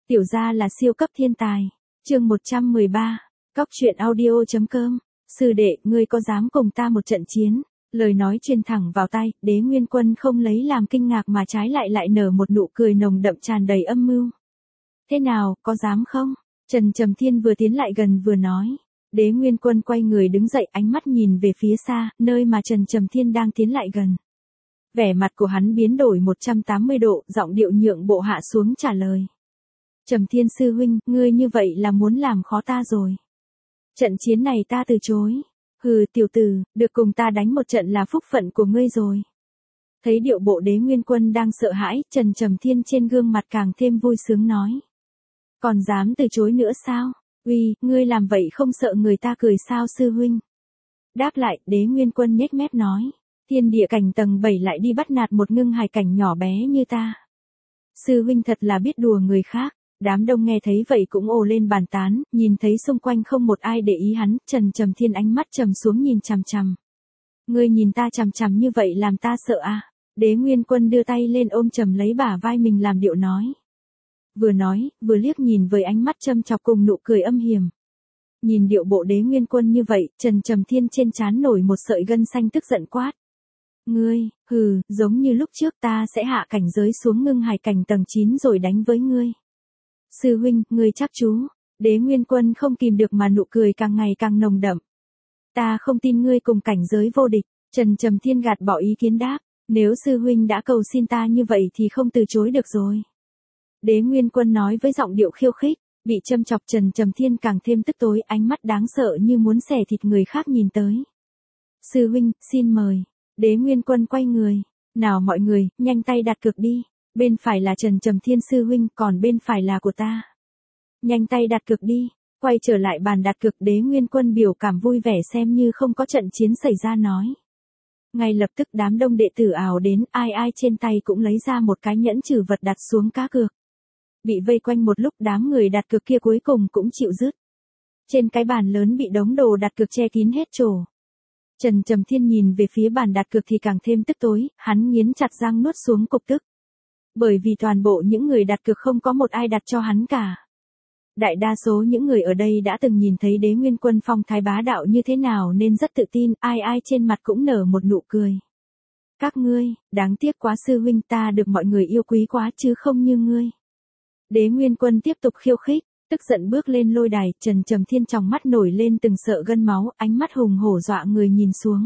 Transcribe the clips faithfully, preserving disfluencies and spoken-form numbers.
Tiểu gia là siêu cấp thiên tài. Chương một trăm mười ba. Cóc truyện audio chấm com. Sư đệ, ngươi có dám cùng ta một trận chiến? Lời nói truyền thẳng vào tai, Đế Nguyên Quân không lấy làm kinh ngạc mà trái lại lại nở một nụ cười nồng đậm tràn đầy âm mưu. Thế nào, có dám không? Trần Trầm Thiên vừa tiến lại gần vừa nói. Đế Nguyên Quân quay người đứng dậy, ánh mắt nhìn về phía xa, nơi mà Trần Trầm Thiên đang tiến lại gần. Vẻ mặt của hắn biến đổi một trăm tám mươi độ, giọng điệu nhượng bộ hạ xuống trả lời. Trầm Thiên sư huynh, ngươi như vậy là muốn làm khó ta rồi. Trận chiến này ta từ chối. Hừ, tiểu tử, được cùng ta đánh một trận là phúc phận của ngươi rồi. Thấy điệu bộ Đế Nguyên Quân đang sợ hãi, Trần Trầm Thiên trên gương mặt càng thêm vui sướng nói. Còn dám từ chối nữa sao? Uy, ngươi làm vậy không sợ người ta cười sao sư huynh? Đáp lại, Đế Nguyên Quân nhếch mép nói. Thiên địa cảnh tầng bảy lại đi bắt nạt một ngưng hài cảnh nhỏ bé như ta. Sư huynh thật là biết đùa người khác. Đám đông nghe thấy vậy cũng ồ lên bàn tán, nhìn thấy xung quanh không một ai để ý hắn, Trần Trầm Thiên ánh mắt trầm xuống nhìn chằm chằm. Ngươi nhìn ta chằm chằm như vậy làm ta sợ à? Đế Nguyên Quân đưa tay lên ôm chầm lấy bả vai mình làm điệu nói. Vừa nói, vừa liếc nhìn với ánh mắt châm chọc cùng nụ cười âm hiểm. Nhìn điệu bộ Đế Nguyên Quân như vậy, Trần Trầm Thiên trên trán nổi một sợi gân xanh tức giận quát. Ngươi, hừ, giống như lúc trước ta sẽ hạ cảnh giới xuống ngưng hài cảnh tầng chín rồi đánh với ngươi. Sư huynh, ngươi chắc chú. Đế Nguyên Quân không kìm được mà nụ cười càng ngày càng nồng đậm. Ta không tin ngươi cùng cảnh giới vô địch. Trần Trầm Thiên gạt bỏ ý kiến đáp. Nếu sư huynh đã cầu xin ta như vậy thì không từ chối được rồi. Đế Nguyên Quân nói với giọng điệu khiêu khích. Bị châm chọc Trần Trầm Thiên càng thêm tức tối, ánh mắt đáng sợ như muốn xẻ thịt người khác nhìn tới. Sư huynh, xin mời. Đế Nguyên Quân quay người. Nào mọi người, nhanh tay đặt cược đi. Bên phải là Trần Trầm Thiên sư huynh, còn bên phải là của ta. Nhanh tay đặt cược đi. Quay trở lại bàn đặt cược, Đế Nguyên Quân biểu cảm vui vẻ xem như không có trận chiến xảy ra nói. Ngay lập tức đám đông đệ tử ào đến, ai ai trên tay cũng lấy ra một cái nhẫn trừ vật đặt xuống cá cược. Bị vây quanh một lúc, đám người đặt cược kia cuối cùng cũng chịu dứt. Trên cái bàn lớn bị đống đồ đặt cược che kín hết chỗ. Trần Trầm Thiên nhìn về phía bàn đặt cược thì càng thêm tức tối, hắn nghiến chặt răng nuốt xuống cục tức. Bởi vì toàn bộ những người đặt cược không có một ai đặt cho hắn cả. Đại đa số những người ở đây đã từng nhìn thấy Đế Nguyên Quân phong thái bá đạo như thế nào nên rất tự tin, ai ai trên mặt cũng nở một nụ cười. Các ngươi, đáng tiếc quá sư huynh, ta được mọi người yêu quý quá chứ không như ngươi. Đế Nguyên Quân tiếp tục khiêu khích, tức giận bước lên lôi đài, Trần Trầm Thiên trong mắt nổi lên từng sợ gân máu, ánh mắt hùng hổ dọa người nhìn xuống.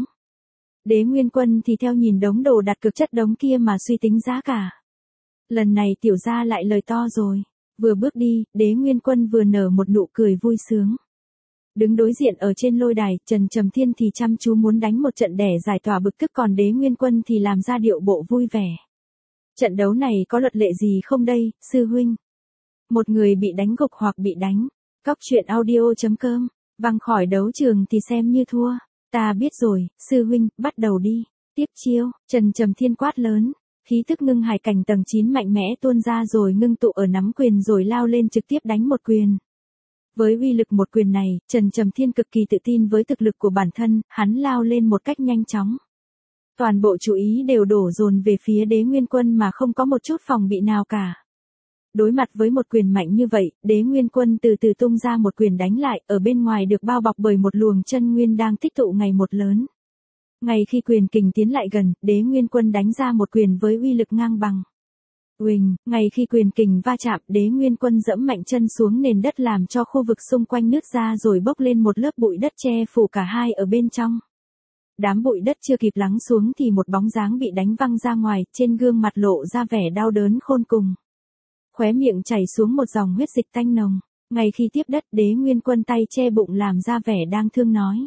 Đế Nguyên Quân thì theo nhìn đống đồ đặt cược chất đống kia mà suy tính giá cả. Lần này tiểu gia lại lời to rồi. Vừa bước đi, Đế Nguyên Quân vừa nở một nụ cười vui sướng. Đứng đối diện ở trên lôi đài, Trần Trầm Thiên thì chăm chú muốn đánh một trận để giải tỏa bực tức, còn Đế Nguyên Quân thì làm ra điệu bộ vui vẻ. Trận đấu này có luật lệ gì không đây, sư huynh? Một người bị đánh gục hoặc bị đánh. Cóc truyện audio chấm com. Văng khỏi đấu trường thì xem như thua. Ta biết rồi, sư huynh, bắt đầu đi. Tiếp chiêu, Trần Trầm Thiên quát lớn. Khí tức ngưng hài cảnh tầng chín mạnh mẽ tuôn ra rồi ngưng tụ ở nắm quyền rồi lao lên trực tiếp đánh một quyền. Với uy lực một quyền này, Trần Trầm Thiên cực kỳ tự tin với thực lực của bản thân, hắn lao lên một cách nhanh chóng. Toàn bộ chú ý đều đổ dồn về phía Đế Nguyên Quân mà không có một chút phòng bị nào cả. Đối mặt với một quyền mạnh như vậy, Đế Nguyên Quân từ từ tung ra một quyền đánh lại, ở bên ngoài được bao bọc bởi một luồng chân nguyên đang tích tụ ngày một lớn. Ngay khi quyền kình tiến lại gần, Đế Nguyên Quân đánh ra một quyền với uy lực ngang bằng. Uỳnh, ngay khi quyền kình va chạm, Đế Nguyên Quân dẫm mạnh chân xuống nền đất làm cho khu vực xung quanh nứt ra rồi bốc lên một lớp bụi đất che phủ cả hai ở bên trong. Đám bụi đất chưa kịp lắng xuống thì một bóng dáng bị đánh văng ra ngoài, trên gương mặt lộ ra vẻ đau đớn khôn cùng. Khóe miệng chảy xuống một dòng huyết dịch tanh nồng. Ngay khi tiếp đất, Đế Nguyên Quân tay che bụng làm ra vẻ đang thương nói.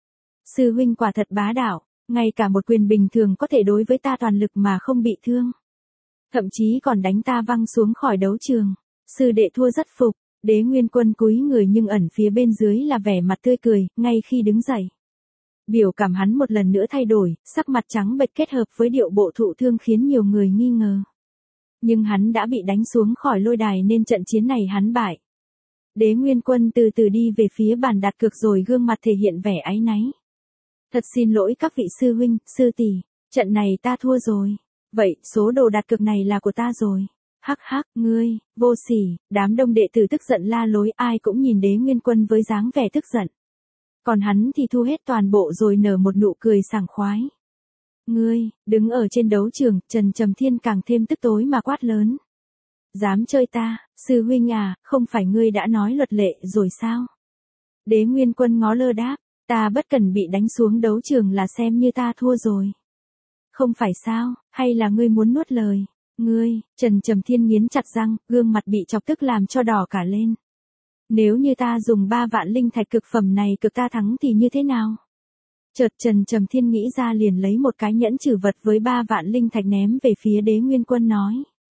Sư huynh quả thật bá đạo, ngay cả một quyền bình thường có thể đối với ta toàn lực mà không bị thương. Thậm chí còn đánh ta văng xuống khỏi đấu trường. Sư đệ thua rất phục. Đế Nguyên Quân cúi người nhưng ẩn phía bên dưới là vẻ mặt tươi cười, ngay khi đứng dậy. Biểu cảm hắn một lần nữa thay đổi, sắc mặt trắng bệch kết hợp với điệu bộ thụ thương khiến nhiều người nghi ngờ. Nhưng hắn đã bị đánh xuống khỏi lôi đài nên trận chiến này hắn bại. Đế Nguyên Quân từ từ đi về phía bàn đặt cược rồi gương mặt thể hiện vẻ áy náy. Thật xin lỗi các vị sư huynh, sư tỷ, trận này ta thua rồi. Vậy, số đồ đặt cược này là của ta rồi. Hắc hắc, ngươi, vô sỉ, đám đông đệ tử tức giận la lối, ai cũng nhìn Đế Nguyên Quân với dáng vẻ tức giận. Còn hắn thì thu hết toàn bộ rồi nở một nụ cười sảng khoái. Ngươi, đứng ở trên đấu trường, Trần Trầm Thiên càng thêm tức tối mà quát lớn. Dám chơi ta, sư huynh à, không phải ngươi đã nói luật lệ rồi sao? Đế Nguyên Quân ngó lơ đáp, ta bất cần bị đánh xuống đấu trường là xem như ta thua rồi. Không phải sao, hay là ngươi muốn nuốt lời? Ngươi, Trần Trầm Thiên nghiến chặt răng, gương mặt bị chọc tức làm cho đỏ cả lên. Nếu như ta dùng ba vạn linh thạch cực phẩm này cực ta thắng thì như thế nào? Chợt Trần Trầm Thiên nghĩ ra liền lấy một cái nhẫn trừ vật với ba vạn linh thạch ném về phía Đế Nguyên Quân nói.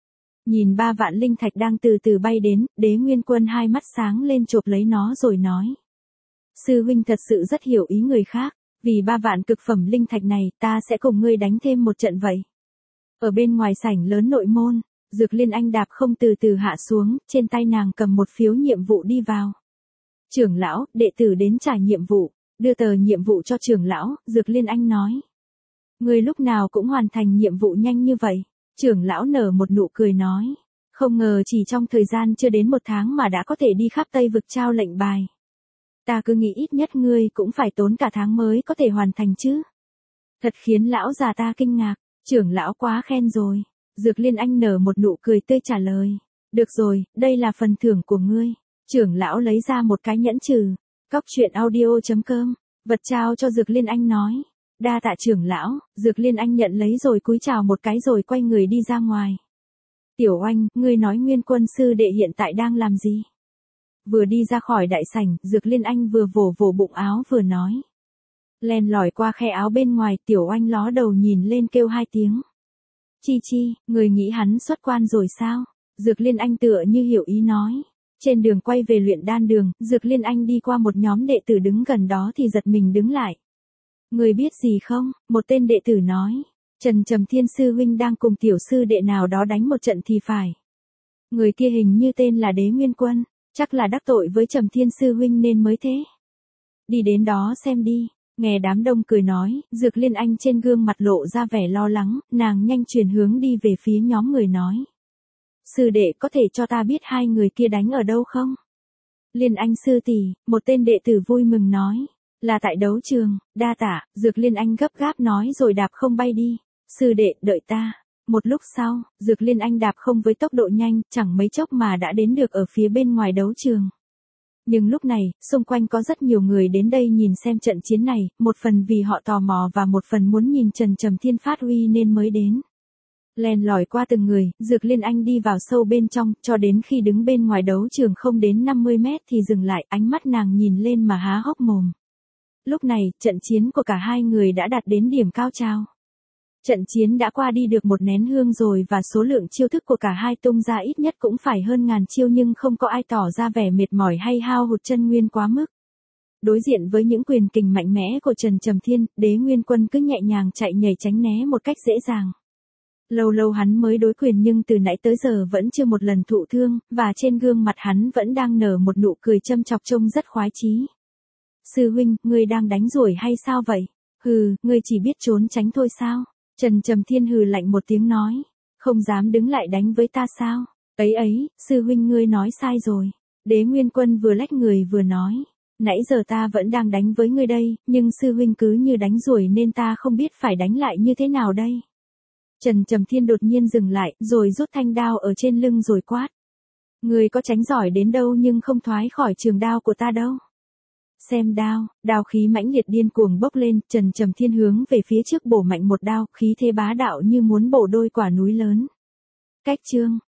Nhìn ba vạn linh thạch đang từ từ bay đến, Đế Nguyên Quân hai mắt sáng lên chộp lấy nó rồi nói. Sư huynh thật sự rất hiểu ý người khác, vì ba vạn cực phẩm linh thạch này ta sẽ cùng ngươi đánh thêm một trận vậy. Ở bên ngoài sảnh lớn nội môn, Dược Liên Anh đạp không từ từ hạ xuống, trên tay nàng cầm một phiếu nhiệm vụ đi vào. Trưởng lão, đệ tử đến trả nhiệm vụ, đưa tờ nhiệm vụ cho trưởng lão, Dược Liên Anh nói. Ngươi lúc nào cũng hoàn thành nhiệm vụ nhanh như vậy. Trưởng lão nở một nụ cười nói. Không ngờ chỉ trong thời gian chưa đến một tháng mà đã có thể đi khắp Tây vực trao lệnh bài. Ta cứ nghĩ ít nhất ngươi cũng phải tốn cả tháng mới có thể hoàn thành chứ. Thật khiến lão già ta kinh ngạc, trưởng lão quá khen rồi. Dược Liên Anh nở một nụ cười tươi trả lời. Được rồi, đây là phần thưởng của ngươi. Trưởng lão lấy ra một cái nhẫn trừ. Cóc truyện audio chấm com, vật trao cho Dược Liên Anh nói. Đa tạ trưởng lão, Dược Liên Anh nhận lấy rồi cúi chào một cái rồi quay người đi ra ngoài. Tiểu Oanh, ngươi nói Nguyên Quân sư đệ hiện tại đang làm gì? Vừa đi ra khỏi đại sảnh, Dược Liên Anh vừa vồ vồ bụng áo vừa nói. Len lỏi qua khe áo bên ngoài, Tiểu Oanh ló đầu nhìn lên kêu hai tiếng. Chi chi, người nghĩ hắn xuất quan rồi sao? Dược Liên Anh tựa như hiểu ý nói. Trên đường quay về luyện đan đường, Dược Liên Anh đi qua một nhóm đệ tử đứng gần đó thì giật mình đứng lại. Người biết gì không? Một tên đệ tử nói. Trần Trầm Thiên sư huynh đang cùng tiểu sư đệ nào đó đánh một trận thì phải. Người kia hình như tên là Đế Nguyên Quân, chắc là đắc tội với Trầm Thiên sư huynh nên mới thế. Đi đến đó xem đi. Nghe đám đông cười nói, Dược Liên Anh trên gương mặt lộ ra vẻ lo lắng, nàng nhanh chuyển hướng đi về phía nhóm người nói. Sư đệ có thể cho ta biết hai người kia đánh ở đâu không? Liên Anh sư tỷ, một tên đệ tử vui mừng nói. Là tại đấu trường, đa tạ, Dược Liên Anh gấp gáp nói rồi đạp không bay đi. Sư đệ, đợi ta. Một lúc sau, Dược Liên Anh đạp không với tốc độ nhanh, chẳng mấy chốc mà đã đến được ở phía bên ngoài đấu trường. Nhưng lúc này, xung quanh có rất nhiều người đến đây nhìn xem trận chiến này, một phần vì họ tò mò và một phần muốn nhìn Trần Trầm Thiên phát uy nên mới đến. Len lỏi qua từng người, Dược Liên Anh đi vào sâu bên trong, cho đến khi đứng bên ngoài đấu trường không đến năm mươi mét thì dừng lại, ánh mắt nàng nhìn lên mà há hốc mồm. Lúc này, trận chiến của cả hai người đã đạt đến điểm cao trào. Trận chiến đã qua đi được một nén hương rồi và số lượng chiêu thức của cả hai tung ra ít nhất cũng phải hơn ngàn chiêu nhưng không có ai tỏ ra vẻ mệt mỏi hay hao hụt chân nguyên quá mức. Đối diện với những quyền kình mạnh mẽ của Trần Trầm Thiên, Đế Nguyên Quân cứ nhẹ nhàng chạy nhảy tránh né một cách dễ dàng. Lâu lâu hắn mới đối quyền nhưng từ nãy tới giờ vẫn chưa một lần thụ thương, và trên gương mặt hắn vẫn đang nở một nụ cười châm chọc trông rất khoái chí. Sư huynh, ngươi đang đánh ruổi hay sao vậy? Hừ, ngươi chỉ biết trốn tránh thôi sao? Trần Trầm Thiên hừ lạnh một tiếng nói. Không dám đứng lại đánh với ta sao? Ấy ấy, sư huynh ngươi nói sai rồi. Đế Nguyên Quân vừa lách người vừa nói. Nãy giờ ta vẫn đang đánh với ngươi đây, nhưng sư huynh cứ như đánh ruổi nên ta không biết phải đánh lại như thế nào đây. Trần Trầm Thiên đột nhiên dừng lại, rồi rút thanh đao ở trên lưng rồi quát. Ngươi có tránh giỏi đến đâu nhưng không thoái khỏi trường đao của ta đâu. Xem đao, đao khí mãnh liệt điên cuồng bốc lên, Trần Trầm Thiên hướng về phía trước bổ mạnh một đao, khí thế bá đạo như muốn bổ đôi quả núi lớn. Cách chương,